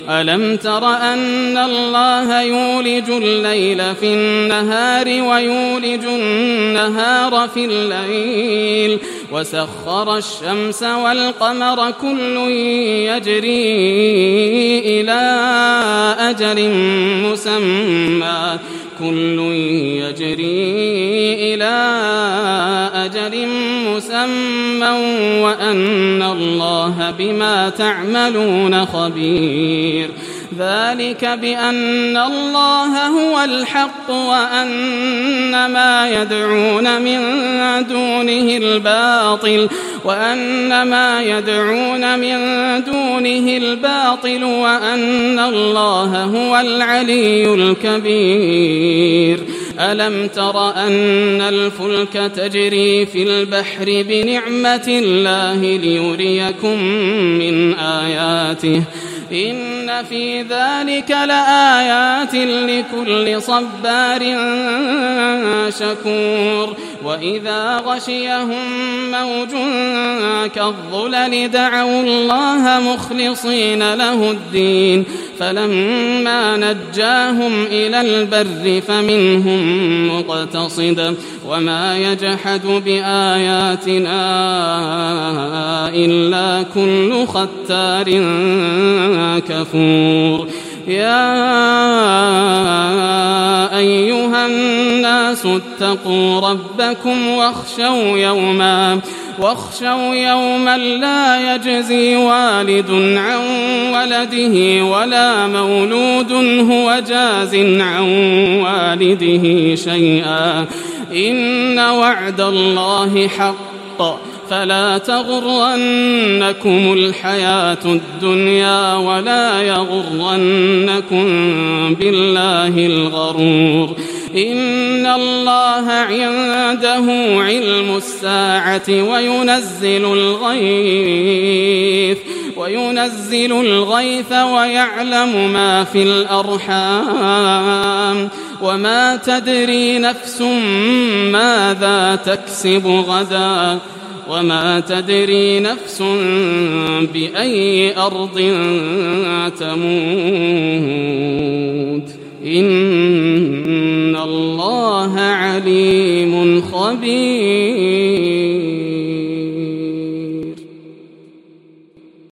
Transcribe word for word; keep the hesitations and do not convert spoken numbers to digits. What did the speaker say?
ألم تر أن الله يولج الليل في النهار ويولج النهار في الليل وسخر الشمس والقمر كل يجري إلى أجل مسمى كل يجري إلى أجل مسمى وأن الله بما تعملون خبير ذلك بأن الله هو الحق وأن ما يدعون من دونه الباطل وأن ما يدعون من دونه الباطل وأن الله هو العلي الكبير ألم تر أن الفلك تجري في البحر بنعمة الله ليريكم من آياته إن في ذلك لآيات لكل صبار شكور وإذا غشيهم موج كالظلل دعوا الله مخلصين له الدين فلما نجاهم إلى البر فمنهم مقتصد وما يجحد بآياتنا إلا كل ختار كفور يا أيها الناس اتقوا ربكم واخشوا يوما واخشوا يوما لا يجزي والد عن ولده ولا مولود هو جاز عن والده شيئا إن وعد الله حق فلا تغرنكم الحياة الدنيا ولا يغرنكم بالله الغرور إن الله عنده علم الساعة وينزل الغيث وينزل الغيث ويعلم ما في الأرحام وما تدري نفس ماذا تكسب غدا وما تدري نفس بأي أرض تموت إن الله عليم خبير.